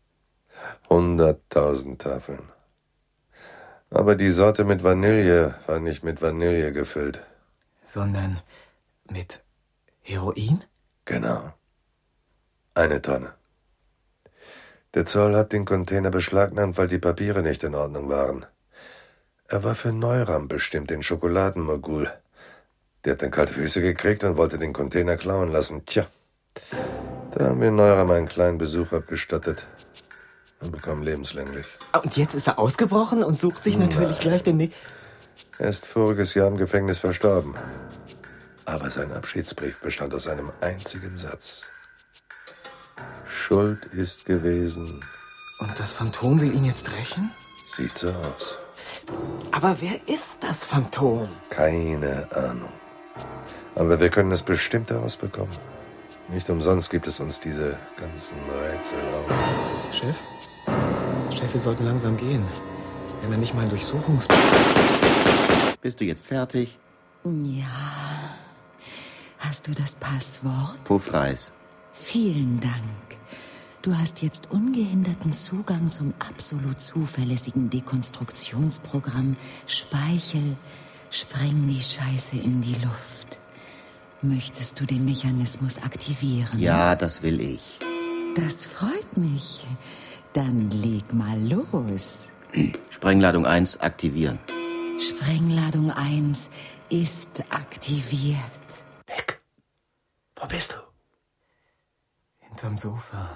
100.000 Tafeln. Aber die Sorte mit Vanille war nicht mit Vanille gefüllt.
Sondern mit Heroin?
Genau. 1 Tonne. Der Zoll hat den Container beschlagnahmt, weil die Papiere nicht in Ordnung waren. Er war für Neuram bestimmt, den Schokoladenmogul. Der hat dann kalte Füße gekriegt und wollte den Container klauen lassen. Tja, da haben wir Neuram einen kleinen Besuch abgestattet und bekommen lebenslänglich.
Und jetzt ist er ausgebrochen und sucht sich natürlich gleich den...
Er ist voriges Jahr im Gefängnis verstorben. Aber sein Abschiedsbrief bestand aus einem einzigen Satz. Schuld ist gewesen.
Und das Phantom will ihn jetzt rächen?
Sieht so aus.
Aber wer ist das Phantom?
Keine Ahnung. Aber wir können es bestimmt herausbekommen. Nicht umsonst gibt es uns diese ganzen Rätsel auch.
Chef, wir sollten langsam gehen. Wenn wir nicht mal ein
Bist du jetzt fertig?
Ja. Hast du das Passwort?
Puffreis.
Vielen Dank. Du hast jetzt ungehinderten Zugang zum absolut zuverlässigen Dekonstruktionsprogramm Speichel. Spreng die Scheiße in die Luft. Möchtest du den Mechanismus aktivieren?
Ja, das will ich.
Das freut mich. Dann leg mal los.
Sprengladung 1 aktivieren.
Sprengladung 1 ist aktiviert.
Nick, wo bist du?
Hinterm Sofa.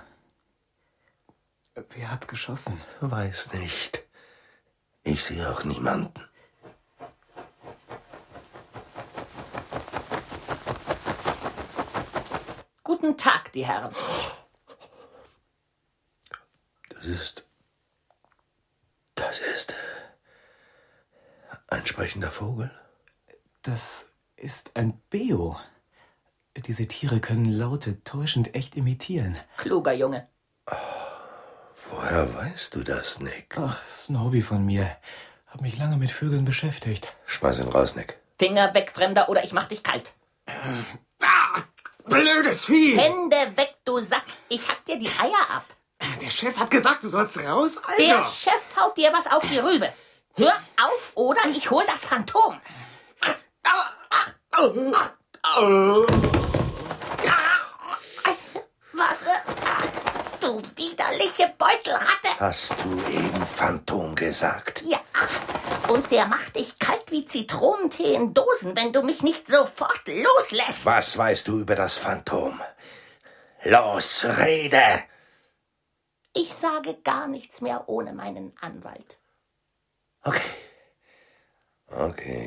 Wer hat geschossen?
Weiß nicht. Ich sehe auch niemanden.
Guten Tag, die Herren.
Das ist ein sprechender Vogel?
Das ist ein Beo. Diese Tiere können Laute täuschend echt imitieren.
Kluger Junge.
Woher weißt du das, Nick?
Ach, das ist ein Hobby von mir. Hab mich lange mit Vögeln beschäftigt.
Schmeiß ihn raus, Nick.
Finger weg, Fremder, oder ich mach dich kalt.
Blödes Vieh!
Hände weg, du Sack. Ich hack dir die Eier ab.
Der Chef hat gesagt, du sollst raus, Alter.
Der Chef haut dir was auf die Rübe. Hör auf, oder ich hol das Phantom. Was? Du widerliche Beutelratte.
Hast du eben Phantom gesagt?
Ja, und der macht dich kalt wie Zitronentee in Dosen, wenn du mich nicht sofort loslässt.
Was weißt du über das Phantom? Los, rede!
Ich sage gar nichts mehr ohne meinen Anwalt.
Okay.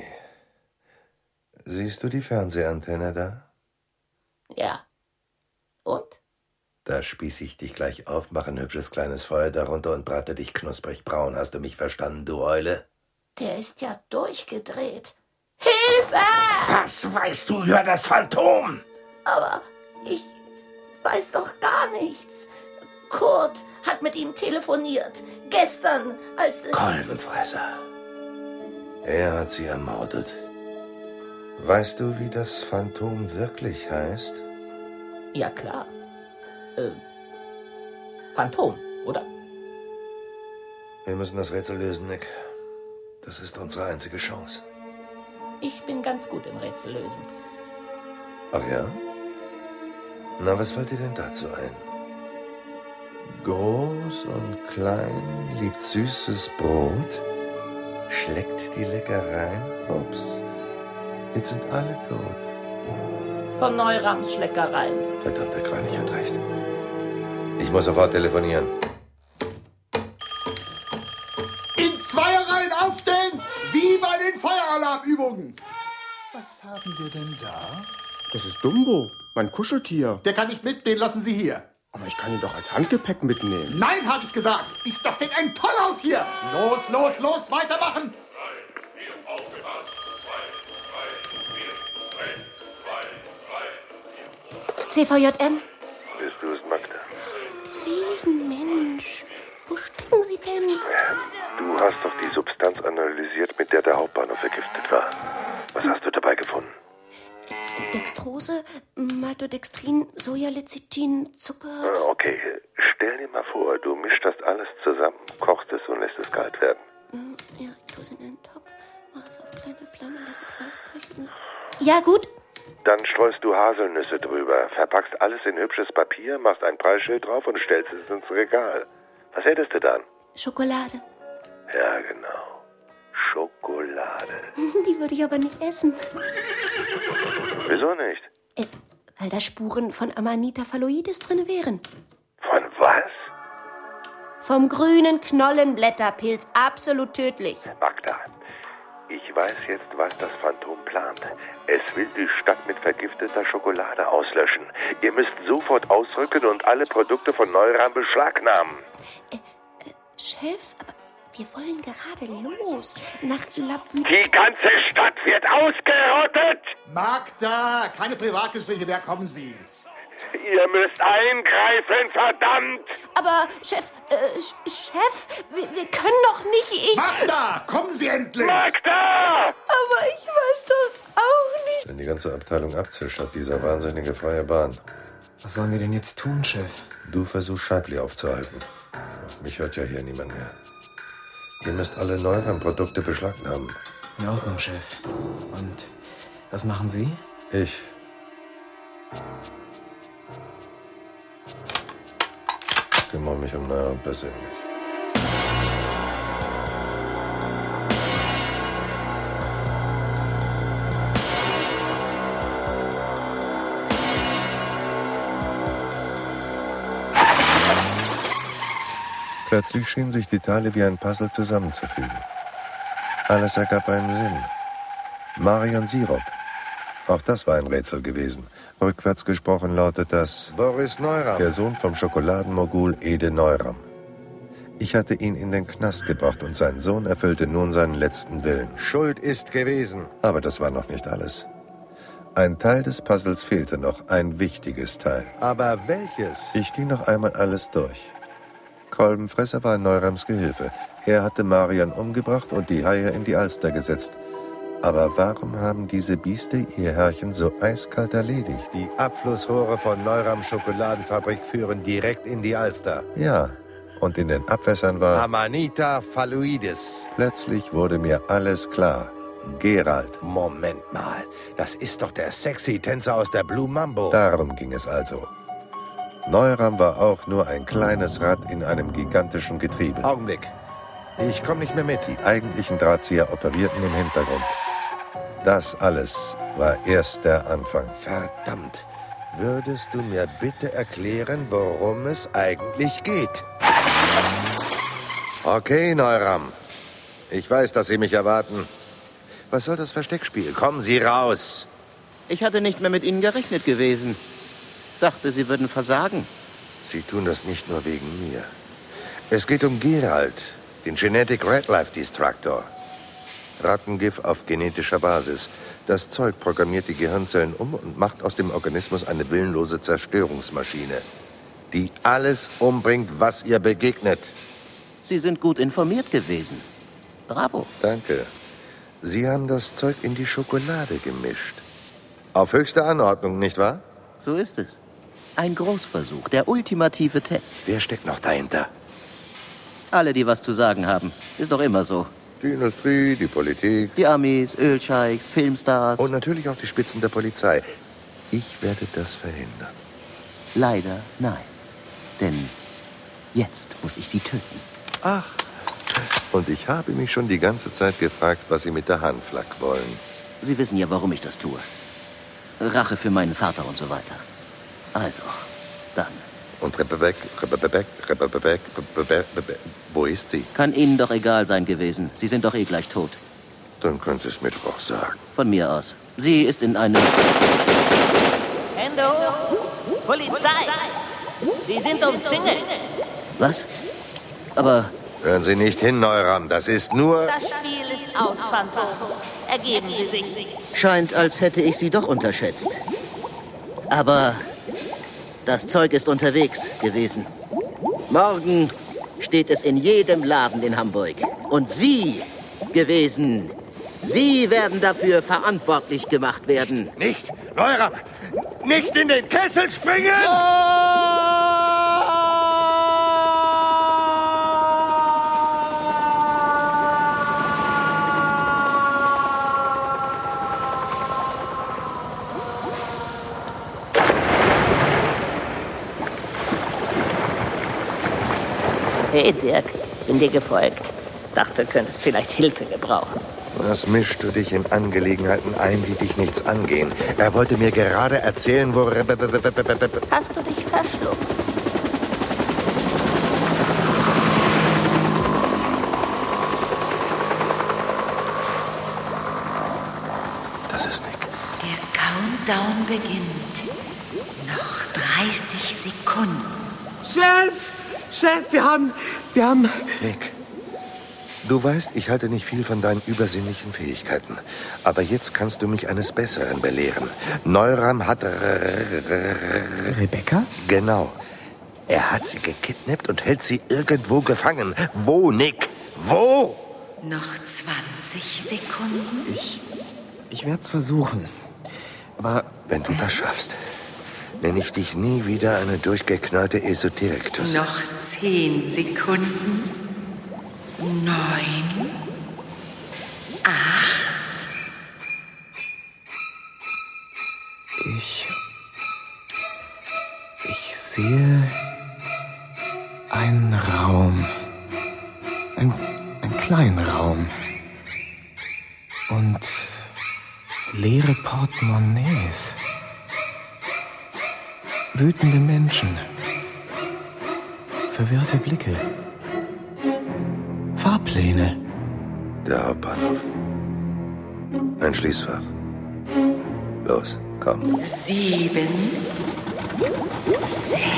Siehst du die Fernsehantenne da?
Ja. Und?
Da spieß ich dich gleich auf, mache ein hübsches kleines Feuer darunter und brate dich knusprig braun. Hast du mich verstanden, du Eule?
Der ist ja durchgedreht. Hilfe!
Was weißt du über das Phantom?
Aber ich weiß doch gar nichts. Kurt hat mit ihm telefoniert. Gestern, als...
Kolbenfresser. Er hat sie ermordet. Weißt du, wie das Phantom wirklich heißt?
Ja, klar. Phantom, oder?
Wir müssen das Rätsel lösen, Nick. Das ist unsere einzige Chance.
Ich bin ganz gut im Rätsel lösen.
Ach ja? Na, was fällt dir denn dazu ein? Groß und klein liebt süßes Brot, schleckt die Leckereien, ups, jetzt sind alle tot.
Von Neurams Schleckereien.
Verdammt, der Kreinig hat recht. Ich muss sofort telefonieren.
In Zweierreihen aufstehen, wie bei den Feueralarmübungen. Was haben wir denn da?
Das ist Dumbo, mein Kuscheltier.
Der kann nicht mit, den lassen Sie hier.
Aber ich kann ihn doch als Handgepäck mitnehmen.
Nein, habe ich gesagt. Ist das denn ein Tollhaus hier? Los, los, los, weitermachen.
Bist
CVJM?
du es, Magda?
Wiesenmensch. Wo stecken Sie denn?
Du hast doch die Substanz analysiert, mit der der Hauptbahnhof vergiftet war. Was hast du dabei gefunden?
Dextrose, Maltodextrin, Sojalecithin, Zucker...
Okay, stell dir mal vor, du mischst das alles zusammen, kochst es und lässt es kalt werden.
Ja, ich tue es in einen Topf, mach es auf kleine Flamme, lass es leicht köcheln. Ja, gut.
Dann streust du Haselnüsse drüber, verpackst alles in hübsches Papier, machst ein Preisschild drauf und stellst es ins Regal. Was hättest du dann?
Schokolade.
Ja, genau. Schokolade.
Die würde ich aber nicht essen.
Wieso nicht?
Weil da Spuren von Amanita phalloides drin wären.
Von was?
Vom grünen Knollenblätterpilz. Absolut tödlich.
Magda, ich weiß jetzt, was das Phantom plant. Es will die Stadt mit vergifteter Schokolade auslöschen. Ihr müsst sofort ausrücken und alle Produkte von Neuram beschlagnahmen.
Chef, aber wir wollen gerade los. Nach Labü...
Die ganze Stadt wird ausgerottet!
Magda, keine Privatgespräche, wer kommen Sie?
Ihr müsst eingreifen, verdammt!
Aber, Chef, wir können doch nicht...
Magda, kommen Sie endlich!
Magda!
Aber ich weiß doch auch nicht...
Wenn die ganze Abteilung abzischt, hat dieser wahnsinnige freie Bahn.
Was sollen wir denn jetzt tun, Chef?
Du versuchst Scheibli aufzuhalten. Auf mich hört ja hier niemand mehr. Ihr müsst alle Neuram-Produkte beschlagnahmen.
In Ordnung, Chef. Und was machen Sie?
Ich kümmere mich um Neuram persönlich. Plötzlich schienen sich die Teile wie ein Puzzle zusammenzufügen. Alles ergab einen Sinn. Marion Sirup. Auch das war ein Rätsel gewesen. Rückwärts gesprochen lautet das... Boris Neuram. Der Sohn vom Schokoladenmogul Ede Neuram. Ich hatte ihn in den Knast gebracht und sein Sohn erfüllte nun seinen letzten Willen. Schuld ist gewesen. Aber das war noch nicht alles. Ein Teil des Puzzles fehlte noch, ein wichtiges Teil. Aber welches? Ich ging noch einmal alles durch. Kolbenfresser war Neurams Gehilfe. Er hatte Marion umgebracht und die Haie in die Alster gesetzt. Aber warum haben diese Biester ihr Herrchen so eiskalt erledigt? Die Abflussrohre von Neurams Schokoladenfabrik führen direkt in die Alster. Ja, und in den Abwässern war... Amanita phalloides. Plötzlich wurde mir alles klar. Gerald. Moment mal, das ist doch der sexy Tänzer aus der Blue Mambo. Darum ging es also. Neuram war auch nur ein kleines Rad in einem gigantischen Getriebe. Augenblick. Ich komme nicht mehr mit. Die eigentlichen Drahtzieher operierten im Hintergrund. Das alles war erst der Anfang. Verdammt. Würdest du mir bitte erklären, worum es eigentlich geht? Okay, Neuram. Ich weiß, dass Sie mich erwarten. Was soll das Versteckspiel? Kommen Sie raus.
Ich hatte nicht mehr mit Ihnen gerechnet gewesen. Dachte, Sie würden versagen.
Sie tun das nicht nur wegen mir. Es geht um Gerald, den Genetic Red Life Destructor. Rattengift auf genetischer Basis. Das Zeug programmiert die Gehirnzellen um und macht aus dem Organismus eine willenlose Zerstörungsmaschine, die alles umbringt, was ihr begegnet.
Sie sind gut informiert gewesen. Bravo.
Danke. Sie haben das Zeug in die Schokolade gemischt. Auf höchste Anordnung, nicht wahr?
So ist es. Ein Großversuch, der ultimative Test.
Wer steckt noch dahinter?
Alle, die was zu sagen haben. Ist doch immer so.
Die Industrie, die Politik.
Die Amis, Ölscheichs, Filmstars.
Und natürlich auch die Spitzen der Polizei. Ich werde das verhindern.
Leider nein. Denn jetzt muss ich sie töten.
Ach. Und ich habe mich schon die ganze Zeit gefragt, was Sie mit der Handflack wollen.
Sie wissen ja, warum ich das tue. Rache für meinen Vater und so weiter. Also, dann.
Und Rebecca, wo ist sie?
Kann Ihnen doch egal sein gewesen. Sie sind doch eh gleich tot.
Dann können Sie es mir doch auch sagen.
Von mir aus. Sie ist in einem...
Hände hoch! Polizei! Sie sind umzingelt!
Was? Aber...
Hören Sie nicht hin, Neuram. Das ist nur...
Das Spiel ist aus, Phantom. Ergeben Sie sich.
Scheint, als hätte ich Sie doch unterschätzt. Aber das Zeug ist unterwegs gewesen. Morgen steht es in jedem Laden in Hamburg. Und Sie gewesen. Sie werden dafür verantwortlich gemacht werden.
Nicht! Neuram! Nicht in den Kessel springen!
Hey Dirk, bin dir gefolgt. Dachte, könntest vielleicht Hilfe gebrauchen.
Was mischst du dich in Angelegenheiten ein, die dich nichts angehen? Er wollte mir gerade erzählen, wo...
Hast du dich verschluckt?
Das ist Nick.
Der Countdown beginnt. Noch 30 Sekunden.
Chef, wir haben...
Nick, du weißt, ich halte nicht viel von deinen übersinnlichen Fähigkeiten. Aber jetzt kannst du mich eines Besseren belehren. Neuram hat...
Rebecca?
Genau. Er hat sie gekidnappt und hält sie irgendwo gefangen. Wo, Nick? Wo?
Noch 20 Sekunden.
Ich werde es versuchen. Aber...
Wenn du das schaffst, nenne ich dich nie wieder eine durchgeknallte Esoterik-Tusse.
Noch 10 Sekunden. 9, 8.
Ich sehe einen Raum. Einen kleinen Raum. Und leere Portemonnaies. Wütende Menschen. Verwirrte Blicke. Fahrpläne.
Der Hauptbahnhof. Ein Schließfach. Los, komm.
7, 6, 5,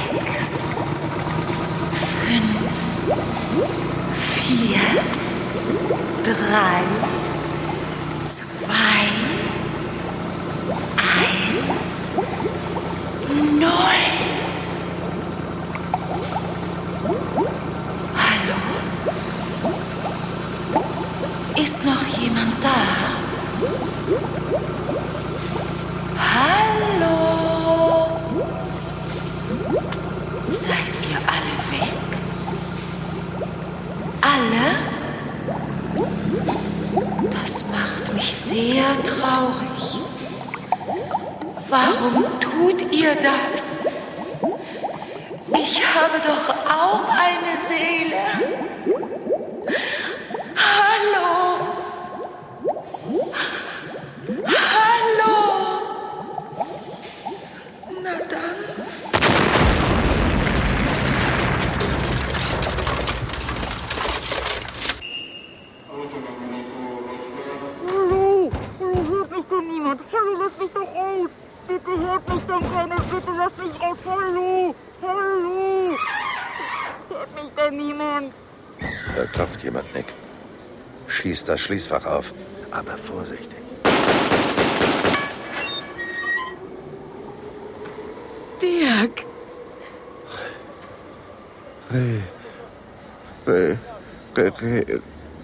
4, 3, 2, 1, 0. Hallo? Ist noch jemand da? Hallo? Seid ihr alle weg? Alle? Das macht mich sehr traurig. Warum tut ihr das? Ich habe doch auch eine Seele. Hallo? Hallo? Na dann.
Hallo? Hallo, hört mich denn niemand? Hallo, lass mich doch raus! Bitte hört mich doch keiner! Bitte lasst mich raus! Hallo! Hallo!
Da klopft jemand, Nick. Schieß das Schließfach auf, aber vorsichtig.
Dirk!
Rebecca.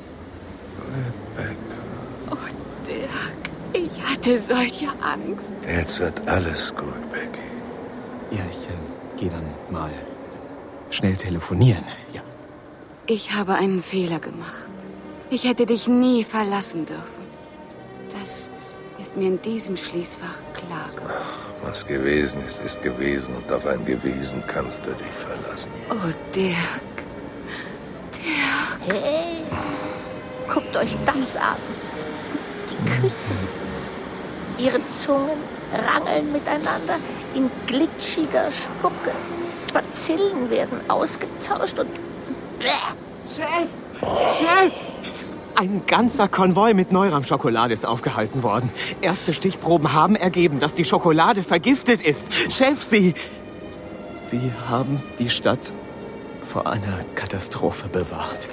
Oh, Dirk, ich hatte solche Angst.
Jetzt wird alles gut, Becky.
Ja, ich gehe dann mal schnell telefonieren, ja.
Ich habe einen Fehler gemacht. Ich hätte dich nie verlassen dürfen. Das ist mir in diesem Schließfach klar geworden.
Was gewesen ist, ist gewesen und auf ein Gewesen kannst du dich verlassen.
Oh, Dirk. Dirk.
Hey, guckt euch das an. Die küssen sich. Ihre Zungen rangeln miteinander in glitschiger Spucke. Bazillen werden ausgetauscht und...
Chef! Chef! Ein ganzer Konvoi mit Neuram-Schokolade ist aufgehalten worden. Erste Stichproben haben ergeben, dass die Schokolade vergiftet ist. Chef, Sie haben die Stadt vor einer Katastrophe bewahrt.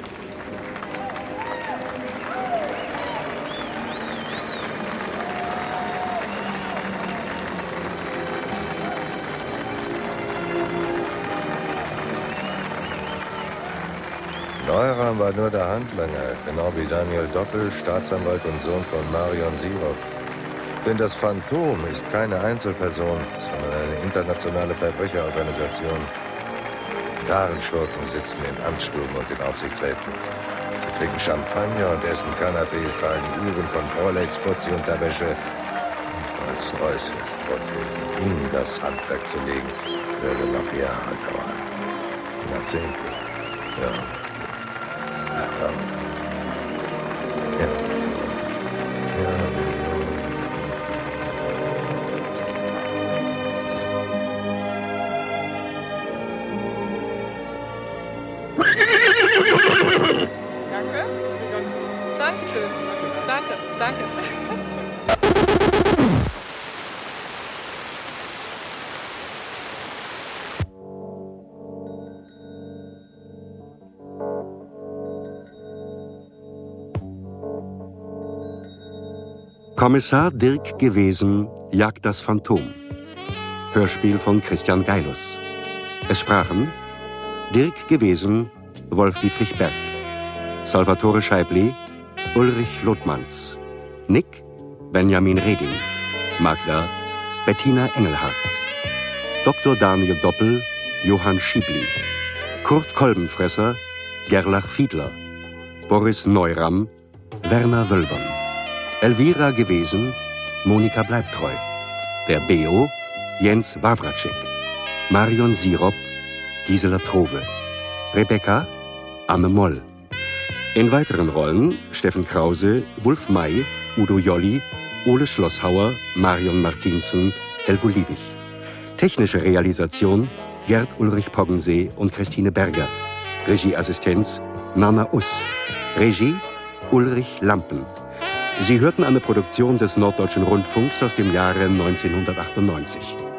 Neuram war nur der Handlanger, genau wie Daniel Doppel, Staatsanwalt und Sohn von Marion Sirow. Denn das Phantom ist keine Einzelperson, sondern eine internationale Verbrecherorganisation. Die wahren Schurken sitzen in Amtsstuben und in Aufsichtsräten. Sie trinken Champagner und essen Canapés, tragen Uhren von Rolex, Fuzzi-Unterwäsche. Und Rolls-Royce Hüftprothesen. Ihnen das Handwerk zu legen, würde noch Jahre dauern. Jahrzehnte. Ja. Jahrtausende. Ja. Ja.
Danke. Dankeschön. Danke, danke.
Kommissar Dirk Gewesen jagt das Phantom. Hörspiel von Christian Geilus. Es sprachen Dirk Gewesen, Wolf-Dietrich Berg, Salvatore Scheibli, Ulrich Lothmanns, Nick, Benjamin Reding, Magda, Bettina Engelhardt, Dr. Daniel Doppel, Johann Schiebli, Kurt Kolbenfresser, Gerlach Fiedler, Boris Neuram, Werner Wölbern, Elvira Gewesen, Monika Bleibtreu, der B.O., Jens Wawratschek, Marion Sirow, Gisela Trove, Rebecca, Anne Moll. In weiteren Rollen Steffen Krause, Wulf May, Udo Jolli, Ole Schlosshauer, Marion Martinsen, Helgo Liebig. Technische Realisation Gerd Ulrich Poggensee und Christine Berger. Regieassistenz Nana Uss. Regie Ulrich Lampen. Sie hörten eine Produktion des Norddeutschen Rundfunks aus dem Jahre 1998.